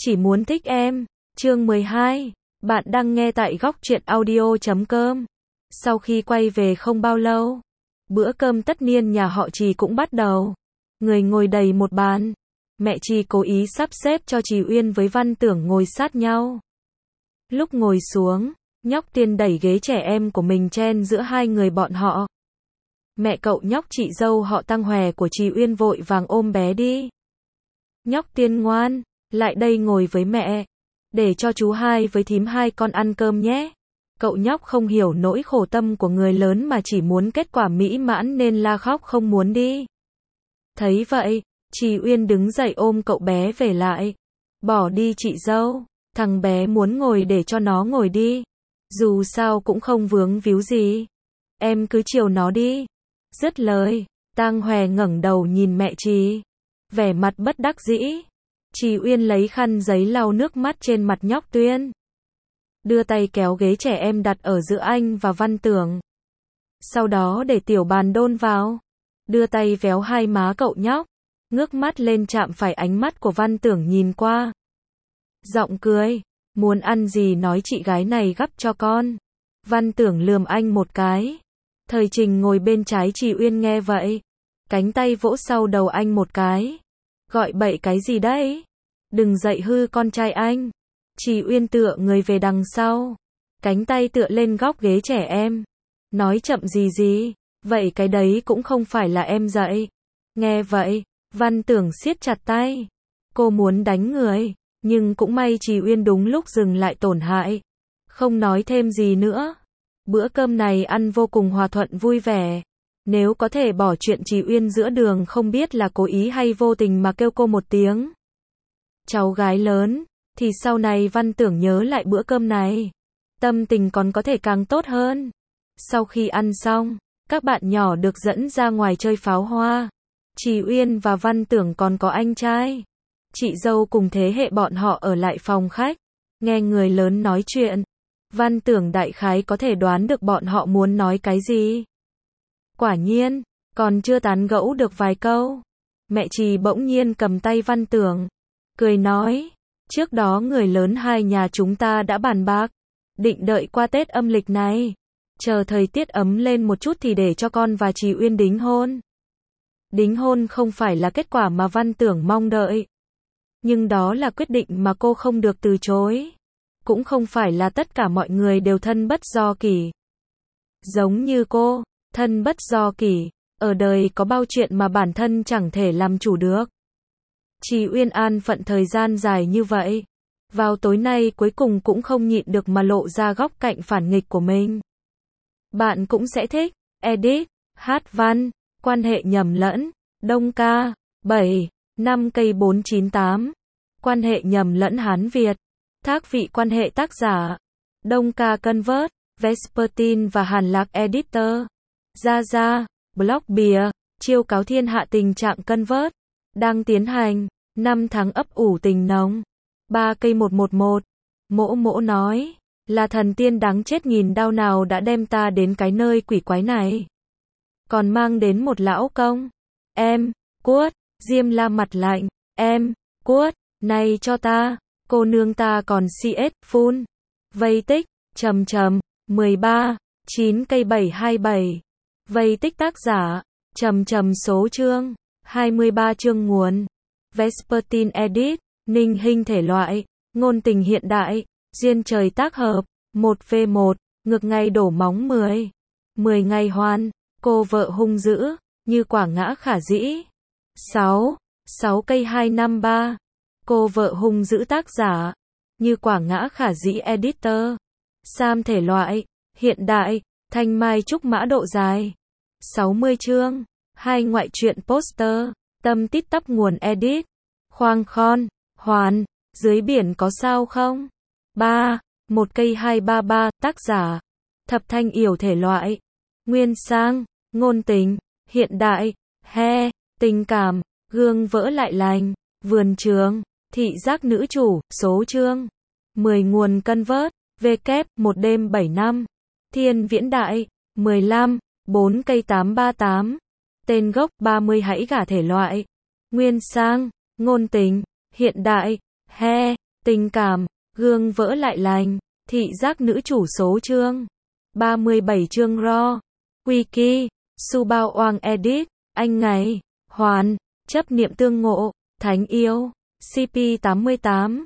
Chỉ muốn thích em. Chương 12. Bạn đang nghe tại góc truyện audio.com. Sau khi quay về không bao lâu, bữa cơm tất niên nhà họ Trì cũng bắt đầu. Người ngồi đầy một bàn. Mẹ Trì cố ý sắp xếp cho Trì Uyên với Văn Tưởng ngồi sát nhau. Lúc ngồi xuống, nhóc Tiên đẩy ghế trẻ em của mình chen giữa hai người bọn họ. Mẹ cậu nhóc chị dâu họ Tăng Hòe của Trì Uyên vội vàng ôm bé đi. Nhóc Tiên ngoan, lại đây ngồi với mẹ. Để cho chú hai với thím hai con ăn cơm nhé. Cậu nhóc không hiểu nỗi khổ tâm của người lớn mà chỉ muốn kết quả mỹ mãn nên la khóc không muốn đi. Thấy vậy, Trì Uyên đứng dậy ôm cậu bé về lại. Bỏ đi chị dâu, thằng bé muốn ngồi để cho nó ngồi đi. Dù sao cũng không vướng víu gì. Em cứ chiều nó đi. Dứt lời, Tang Hòe ngẩng đầu nhìn mẹ Trì. Vẻ mặt bất đắc dĩ. Trì Uyên lấy khăn giấy lau nước mắt trên mặt nhóc Tuyên. Đưa tay kéo ghế trẻ em đặt ở giữa anh và Văn Tưởng. Sau đó để tiểu bàn đôn vào. Đưa tay véo hai má cậu nhóc. Ngước mắt lên chạm phải ánh mắt của Văn Tưởng nhìn qua. Giọng cười. Muốn ăn gì nói chị gái này gắp cho con. Văn Tưởng lườm anh một cái. Thời Trình ngồi bên trái Trì Uyên nghe vậy. Cánh tay vỗ sau đầu anh một cái. Gọi bậy cái gì đấy? Đừng dậy hư con trai anh. Trì Uyên tựa người về đằng sau. Cánh tay tựa lên góc ghế trẻ em. Nói chậm gì. Vậy cái đấy cũng không phải là em dạy. Nghe vậy, Văn Tưởng siết chặt tay. Cô muốn đánh người. Nhưng cũng may Trì Uyên đúng lúc dừng lại tổn hại. Không nói thêm gì nữa. Bữa cơm này ăn vô cùng hòa thuận vui vẻ. Nếu có thể bỏ chuyện Trì Uyên giữa đường không biết là cố ý hay vô tình mà kêu cô một tiếng cháu gái lớn, thì sau này Văn Tưởng nhớ lại bữa cơm này. Tâm tình còn có thể càng tốt hơn. Sau khi ăn xong, các bạn nhỏ được dẫn ra ngoài chơi pháo hoa. Trì Uyên và Văn Tưởng còn có anh trai. Chị dâu cùng thế hệ bọn họ ở lại phòng khách. Nghe người lớn nói chuyện. Văn Tưởng đại khái có thể đoán được bọn họ muốn nói cái gì. Quả nhiên, còn chưa tán gẫu được vài câu. Mẹ Trì bỗng nhiên cầm tay Văn Tưởng. Cười nói, trước đó người lớn hai nhà chúng ta đã bàn bạc. Định đợi qua Tết âm lịch này. Chờ thời tiết ấm lên một chút thì để cho con và Trì Uyên đính hôn. Đính hôn không phải là kết quả mà Văn Tưởng mong đợi. Nhưng đó là quyết định mà cô không được từ chối. Cũng không phải là tất cả mọi người đều thân bất do kỷ. Giống như cô. Thân bất do kỷ, ở đời có bao chuyện mà bản thân chẳng thể làm chủ được. Trì Uyên an phận thời gian dài như vậy. Vào tối nay cuối cùng cũng không nhịn được mà lộ ra góc cạnh phản nghịch của mình. Bạn cũng sẽ thích. Edit, hát văn, quan hệ nhầm lẫn, Đông ca, 7, 5 cây 498. Quan hệ nhầm lẫn Hán Việt. Thác vị quan hệ tác giả. Đông ca Convert, Vespertine và Hàn Lạc Editor. Ra, blog bìa, chiêu cáo thiên hạ tình trạng Convert. Đang tiến hành, 5 tháng ấp ủ tình nồng. 3 cây 111. Mỗ nói, là thần tiên đáng chết nghìn đao nào đã đem ta đến cái nơi quỷ quái này. Còn mang đến một lão công. Em, cuốt, Diêm La mặt lạnh, em, cuốt, này cho ta, cô nương ta còn CS, phun. Vây tích, 13, 9 cây 727. Vây tích tác giả, số chương, 23 chương nguồn. Vespertine Edit, Ninh Hinh thể loại, ngôn tình hiện đại, duyên trời tác hợp, 1v1, ngược ngày đổ móng 10. 10 ngày hoan, cô vợ hung dữ, như quả ngã khả dĩ. 6 cây 253. Cô vợ hung dữ tác giả, như quả ngã khả dĩ editor. Sam thể loại, hiện đại, thanh mai trúc mã độ dài. 60 chương, 2 ngoại truyện poster, tâm tít tắp nguồn edit. Khoang khon, hoàn, dưới biển có sao không? 1 cây 233, tác giả, Thập Thanh Yểu thể loại, nguyên sang, ngôn tình, hiện đại, tình cảm, gương vỡ lại lành, vườn trường, thị giác nữ chủ, số chương, 10 nguồn Convert, W, 1 đêm 7 năm, thiên viễn đại, 15, 4 cây 838, tên gốc 30 hãy gả thể loại, nguyên sang, ngôn tình, hiện đại, Tình cảm, gương vỡ lại lành, thị giác nữ chủ số chương 37 chương Raw, Wiki, Subao Oang Edit, Anh Ngày, Hoàn, chấp niệm tương ngộ, Thánh yêu, CP88,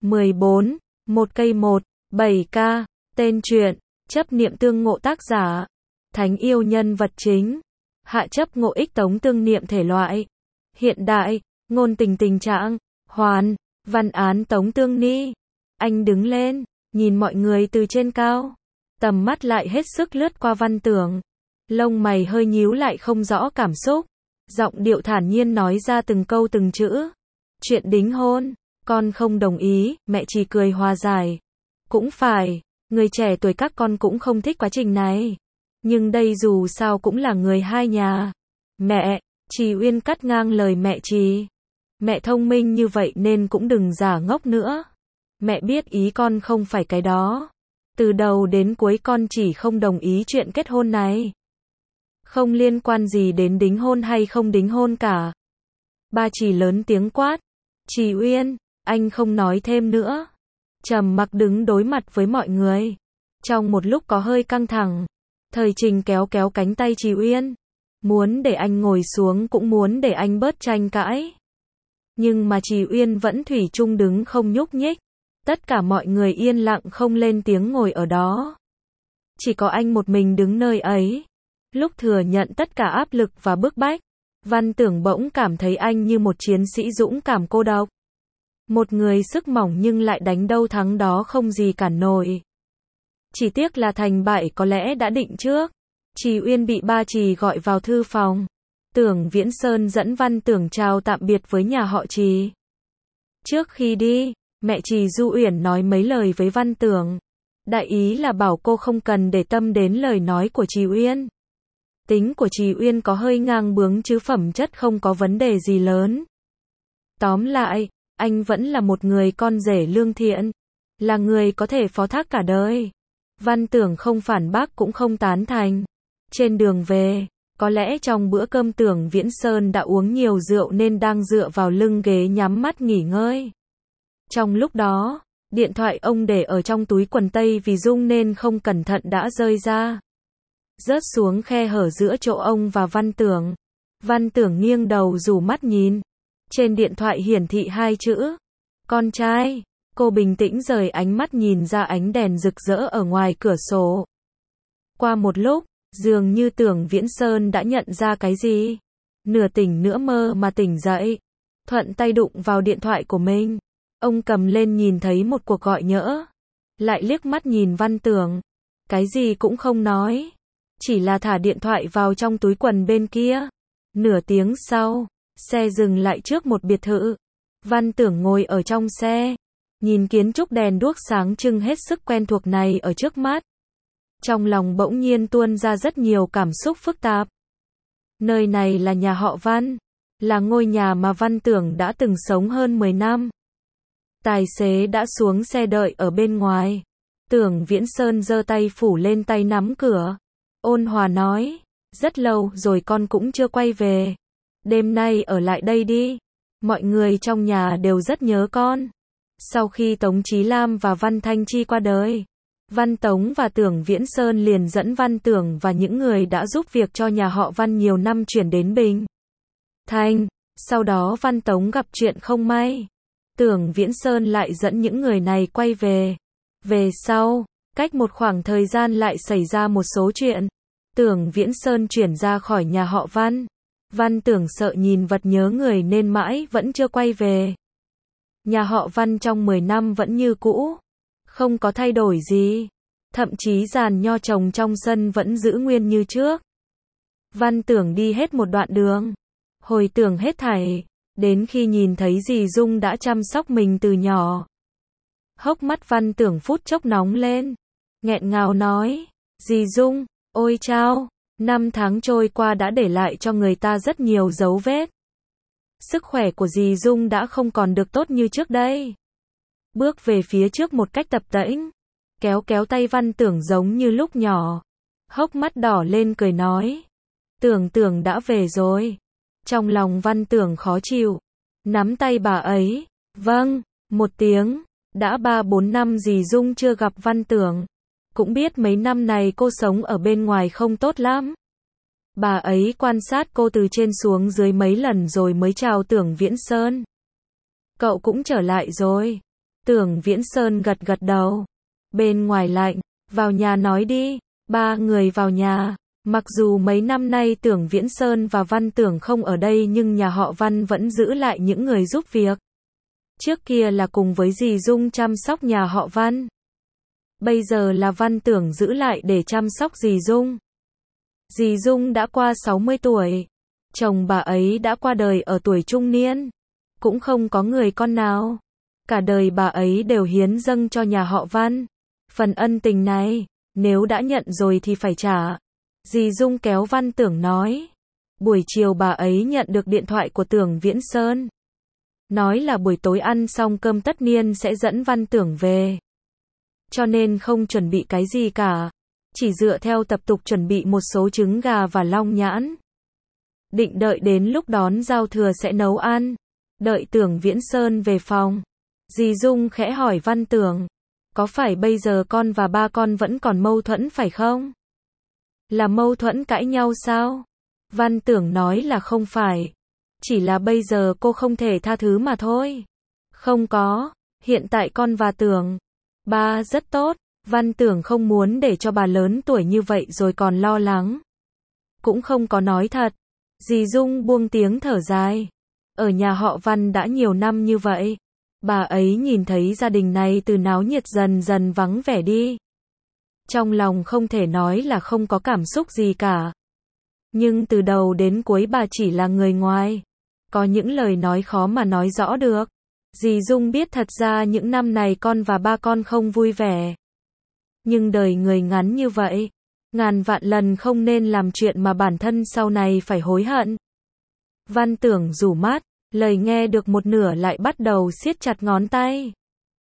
14, một cây 1, 7K, tên truyện, chấp niệm tương ngộ tác giả, Thánh yêu nhân vật chính, hạ chấp ngộ ích tống tương niệm thể loại, hiện đại, ngôn tình tình trạng, Hoàn, văn án tống tương ni. Anh đứng lên, nhìn mọi người từ trên cao, tầm mắt lại hết sức lướt qua Văn Tưởng. Lông mày hơi nhíu lại không rõ cảm xúc, giọng điệu thản nhiên nói ra từng câu từng chữ. Chuyện đính hôn, con không đồng ý, mẹ chỉ cười hòa giải. Cũng phải, người trẻ tuổi các con cũng không thích quá trình này. Nhưng đây dù sao cũng là người hai nhà. Mẹ, Trì Uyên cắt ngang lời mẹ Trì. Mẹ thông minh như vậy nên cũng đừng giả ngốc nữa. Mẹ biết ý con không phải cái đó. Từ đầu đến cuối con chỉ không đồng ý chuyện kết hôn này. Không liên quan gì đến đính hôn hay không đính hôn cả. Ba Trì lớn tiếng quát. Trì Uyên, anh không nói thêm nữa. Trầm mặc đứng đối mặt với mọi người. Trong một lúc có hơi căng thẳng, Thời Trình kéo kéo cánh tay Trì Uyên. Muốn để anh ngồi xuống cũng muốn để anh bớt tranh cãi. Nhưng mà Trì Uyên vẫn thủy chung đứng không nhúc nhích. Tất cả mọi người yên lặng không lên tiếng ngồi ở đó. Chỉ có anh một mình đứng nơi ấy. Lúc thừa nhận tất cả áp lực và bức bách, Văn Tưởng bỗng cảm thấy anh như một chiến sĩ dũng cảm cô độc. Một người sức mỏng nhưng lại đánh đâu thắng đó không gì cản nổi. Chỉ tiếc là thành bại có lẽ đã định trước. Trì Uyên bị ba Trì gọi vào thư phòng. Tưởng Viễn Sơn dẫn Văn Tưởng chào tạm biệt với nhà họ Trì. Trước khi đi, mẹ Trì Du Uyển nói mấy lời với Văn Tưởng. Đại ý là bảo cô không cần để tâm đến lời nói của Trì Uyên. Tính của Trì Uyên có hơi ngang bướng chứ phẩm chất không có vấn đề gì lớn. Tóm lại, anh vẫn là một người con rể lương thiện. Là người có thể phó thác cả đời. Văn Tưởng không phản bác cũng không tán thành. Trên đường về, có lẽ trong bữa cơm Tưởng Viễn Sơn đã uống nhiều rượu nên đang dựa vào lưng ghế nhắm mắt nghỉ ngơi. Trong lúc đó, điện thoại ông để ở trong túi quần tây vì rung nên không cẩn thận đã rơi ra. Rớt xuống khe hở giữa chỗ ông và Văn Tưởng. Văn Tưởng nghiêng đầu rủ mắt nhìn. Trên điện thoại hiển thị hai chữ. Con trai. Cô bình tĩnh rời ánh mắt nhìn ra ánh đèn rực rỡ ở ngoài cửa sổ. Qua một lúc, dường như Tưởng Viễn Sơn đã nhận ra cái gì. Nửa tỉnh nửa mơ mà tỉnh dậy. Thuận tay đụng vào điện thoại của mình. Ông cầm lên nhìn thấy một cuộc gọi nhỡ. Lại liếc mắt nhìn Văn Tưởng. Cái gì cũng không nói. Chỉ là thả điện thoại vào trong túi quần bên kia. Nửa tiếng sau, xe dừng lại trước một biệt thự. Văn Tưởng ngồi ở trong xe. Nhìn kiến trúc đèn đuốc sáng trưng hết sức quen thuộc này ở trước mắt. Trong lòng bỗng nhiên tuôn ra rất nhiều cảm xúc phức tạp. Nơi này là nhà họ Văn. Là ngôi nhà mà Văn Tưởng đã từng sống hơn 10 năm. Tài xế đã xuống xe đợi ở bên ngoài. Tưởng Viễn Sơn giơ tay phủ lên tay nắm cửa. Ôn hòa nói. Rất lâu rồi con cũng chưa quay về. Đêm nay ở lại đây đi. Mọi người trong nhà đều rất nhớ con. Sau khi Tống Chí Lam và Văn Thanh Chi qua đời, Văn Tống và Tưởng Viễn Sơn liền dẫn Văn Tưởng và những người đã giúp việc cho nhà họ Văn nhiều năm chuyển đến Bình Thanh. Sau đó Văn Tống gặp chuyện không may. Tưởng Viễn Sơn lại dẫn những người này quay về. Về sau, cách một khoảng thời gian lại xảy ra một số chuyện. Tưởng Viễn Sơn chuyển ra khỏi nhà họ Văn. Văn Tưởng sợ nhìn vật nhớ người nên mãi vẫn chưa quay về. Nhà họ Văn trong 10 năm vẫn như cũ. Không có thay đổi gì. Thậm chí giàn nho trồng trong sân vẫn giữ nguyên như trước. Văn Tưởng đi hết một đoạn đường. Hồi tưởng hết thảy. Đến khi nhìn thấy dì Dung đã chăm sóc mình từ nhỏ. Hốc mắt Văn Tưởng phút chốc nóng lên. Nghẹn ngào nói. Dì Dung, ôi chao, 5 tháng trôi qua đã để lại cho người ta rất nhiều dấu vết. Sức khỏe của dì Dung đã không còn được tốt như trước đây. Bước về phía trước một cách tập tễnh. Kéo kéo tay Văn Tưởng giống như lúc nhỏ. Hốc mắt đỏ lên cười nói. Tưởng Tưởng đã về rồi. Trong lòng Văn Tưởng khó chịu. Nắm tay bà ấy. Vâng, một tiếng. Đã 3-4 năm dì Dung chưa gặp Văn Tưởng. Cũng biết mấy năm này cô sống ở bên ngoài không tốt lắm. Bà ấy quan sát cô từ trên xuống dưới mấy lần rồi mới chào Tưởng Viễn Sơn. Cậu cũng trở lại rồi. Tưởng Viễn Sơn gật gật đầu. Bên ngoài lạnh, vào nhà nói đi. Ba người vào nhà. Mặc dù mấy năm nay Tưởng Viễn Sơn và Văn Tưởng không ở đây nhưng nhà họ Văn vẫn giữ lại những người giúp việc. Trước kia là cùng với dì Dung chăm sóc nhà họ Văn. Bây giờ là Văn Tưởng giữ lại để chăm sóc dì Dung. Dì Dung đã qua 60 tuổi. Chồng bà ấy đã qua đời ở tuổi trung niên. Cũng không có người con nào. Cả đời bà ấy đều hiến dâng cho nhà họ Văn. Phần ân tình này, nếu đã nhận rồi thì phải trả. Dì Dung kéo Văn Tưởng nói. Buổi chiều bà ấy nhận được điện thoại của Tưởng Viễn Sơn. Nói là buổi tối ăn xong cơm tất niên sẽ dẫn Văn Tưởng về. Cho nên không chuẩn bị cái gì cả. Chỉ dựa theo tập tục chuẩn bị một số trứng gà và long nhãn. Định đợi đến lúc đón giao thừa sẽ nấu ăn. Đợi Tưởng Viễn Sơn về phòng. Dì Dung khẽ hỏi Văn Tưởng. Có phải bây giờ con và ba con vẫn còn mâu thuẫn phải không? Là mâu thuẫn cãi nhau sao? Văn Tưởng nói là không phải. Chỉ là bây giờ cô không thể tha thứ mà thôi. Không có. Hiện tại con và Tưởng. Ba rất tốt. Văn Tưởng không muốn để cho bà lớn tuổi như vậy rồi còn lo lắng. Cũng không có nói thật. Dì Dung buông tiếng thở dài. Ở nhà họ Văn đã nhiều năm như vậy. Bà ấy nhìn thấy gia đình này từ náo nhiệt dần dần vắng vẻ đi. Trong lòng không thể nói là không có cảm xúc gì cả. Nhưng từ đầu đến cuối bà chỉ là người ngoài. Có những lời nói khó mà nói rõ được. Dì Dung biết thật ra những năm này con và ba con không vui vẻ. Nhưng đời người ngắn như vậy. Ngàn vạn lần không nên làm chuyện mà bản thân sau này phải hối hận. Văn Tưởng rủ mắt, lời nghe được một nửa lại bắt đầu siết chặt ngón tay.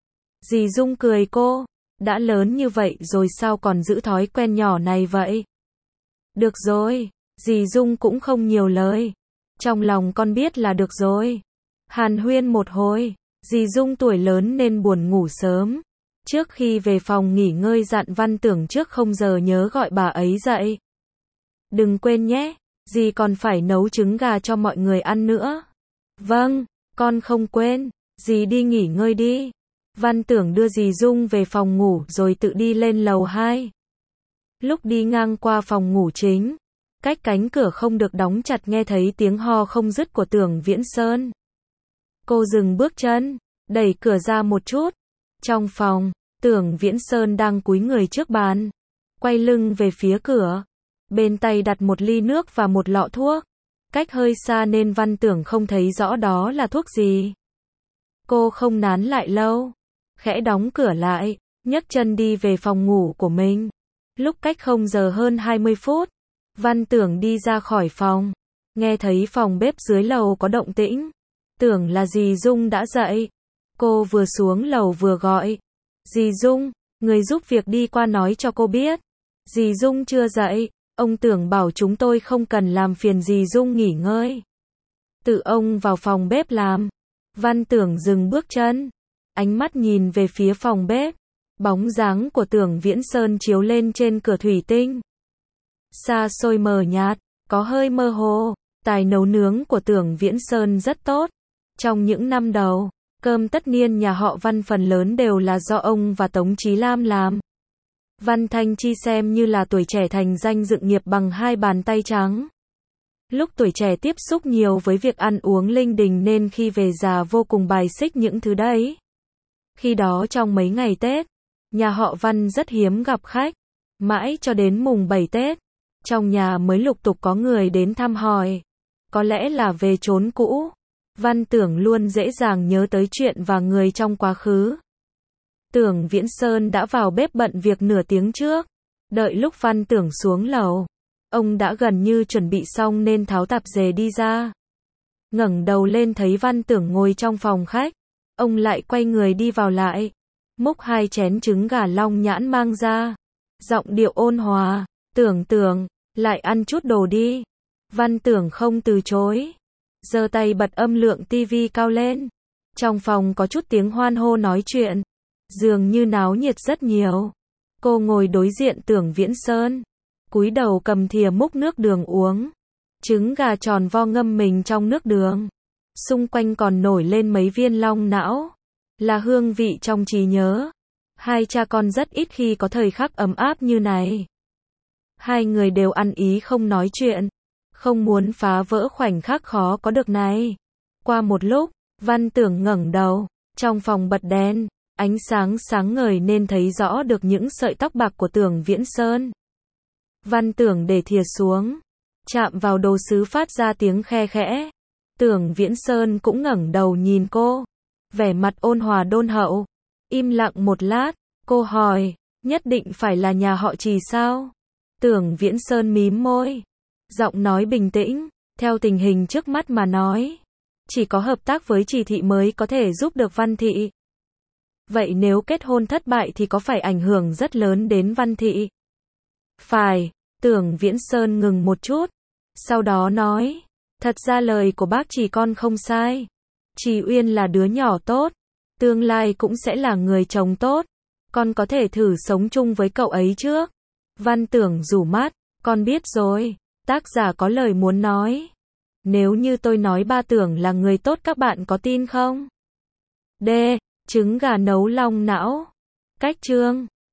Dì Dung cười cô. Đã lớn như vậy rồi sao còn giữ thói quen nhỏ này vậy? Được rồi, dì Dung cũng không nhiều lời. Trong lòng con biết là được rồi. Hàn huyên một hồi, dì Dung tuổi lớn nên buồn ngủ sớm. Trước khi về phòng nghỉ ngơi dặn Văn Tưởng trước 0 giờ nhớ gọi bà ấy dậy. Đừng quên nhé, dì còn phải nấu trứng gà cho mọi người ăn nữa. Vâng, con không quên, dì đi nghỉ ngơi đi. Văn Tưởng đưa dì Dung về phòng ngủ rồi tự đi lên lầu 2. Lúc đi ngang qua phòng ngủ chính, cách cánh cửa không được đóng chặt nghe thấy tiếng ho không dứt của Tưởng Viễn Sơn. Cô dừng bước chân, đẩy cửa ra một chút. Trong phòng, Tưởng Viễn Sơn đang cúi người trước bàn, quay lưng về phía cửa. Bên tay đặt một ly nước và một lọ thuốc. Cách hơi xa nên Văn Tưởng không thấy rõ đó là thuốc gì. Cô không nán lại lâu. Khẽ đóng cửa lại, nhấc chân đi về phòng ngủ của mình. Lúc cách 0 giờ hơn 20 phút, Văn Tưởng đi ra khỏi phòng. Nghe thấy phòng bếp dưới lầu có động tĩnh. Tưởng là dì Dung đã dậy. Cô vừa xuống lầu vừa gọi. Dì Dung, người giúp việc đi qua nói cho cô biết. Dì Dung chưa dậy, ông Tưởng bảo chúng tôi không cần làm phiền dì Dung nghỉ ngơi. Tự ông vào phòng bếp làm. Văn Tưởng dừng bước chân. Ánh mắt nhìn về phía phòng bếp. Bóng dáng của Tưởng Viễn Sơn chiếu lên trên cửa thủy tinh. Xa xôi mờ nhạt, có hơi mơ hồ. Tài nấu nướng của Tưởng Viễn Sơn rất tốt. Trong những năm đầu, cơm tất niên nhà họ Văn phần lớn đều là do ông và Tống Chí Lam làm. Văn Thanh Chi xem như là tuổi trẻ thành danh dựng nghiệp bằng 2 bàn tay trắng. Lúc tuổi trẻ tiếp xúc nhiều với việc ăn uống linh đình nên khi về già vô cùng bài xích những thứ đấy. Khi đó trong mấy ngày Tết, nhà họ Văn rất hiếm gặp khách. Mãi cho đến mùng 7 Tết, trong nhà mới lục tục có người đến thăm hỏi. Có lẽ là về chốn cũ. Văn Tưởng luôn dễ dàng nhớ tới chuyện và người trong quá khứ. Tưởng Viễn Sơn đã vào bếp bận việc nửa tiếng trước. Đợi lúc Văn Tưởng xuống lầu, ông đã gần như chuẩn bị xong nên tháo tạp dề đi ra. Ngẩng đầu lên thấy Văn Tưởng ngồi trong phòng khách. Ông lại quay người đi vào lại. Múc 2 chén trứng gà long nhãn mang ra. Giọng điệu ôn hòa. Tưởng, lại ăn chút đồ đi. Văn Tưởng không từ chối. Giơ tay bật âm lượng tivi cao lên. Trong phòng có chút tiếng hoan hô nói chuyện. Dường như náo nhiệt rất nhiều. Cô ngồi đối diện Tưởng Viễn Sơn, cúi đầu cầm thìa múc nước đường uống. Trứng gà tròn vo ngâm mình trong nước đường. Xung quanh còn nổi lên mấy viên long não. Là hương vị trong trí nhớ. Hai cha con rất ít khi có thời khắc ấm áp như này. Hai người đều ăn ý không nói chuyện. Không muốn phá vỡ khoảnh khắc khó có được này. Qua một lúc, Văn Tưởng ngẩng đầu. Trong phòng bật đèn, ánh sáng sáng ngời nên thấy rõ được những sợi tóc bạc của Tưởng Viễn Sơn. Văn Tưởng để thìa xuống, chạm vào đồ sứ phát ra tiếng khe khẽ. Tưởng Viễn Sơn cũng ngẩng đầu nhìn cô, vẻ mặt ôn hòa đôn hậu. Im lặng một lát, cô hỏi, nhất định phải là nhà họ Trì sao? Tưởng Viễn Sơn mím môi, giọng nói bình tĩnh, theo tình hình trước mắt mà nói, chỉ có hợp tác với Trì thị mới có thể giúp được Văn thị. Vậy nếu kết hôn thất bại thì có phải ảnh hưởng rất lớn đến Văn thị? Phải, Tưởng Viễn Sơn ngừng một chút, sau đó nói, thật ra lời của bác Trì con không sai. Trì Uyên là đứa nhỏ tốt, tương lai cũng sẽ là người chồng tốt, con có thể thử sống chung với cậu ấy trước. Văn Tưởng rủ mắt, con biết rồi, tác giả có lời muốn nói. Nếu như tôi nói ba Tưởng là người tốt các bạn có tin không? D. Trứng gà nấu long não. Cách chương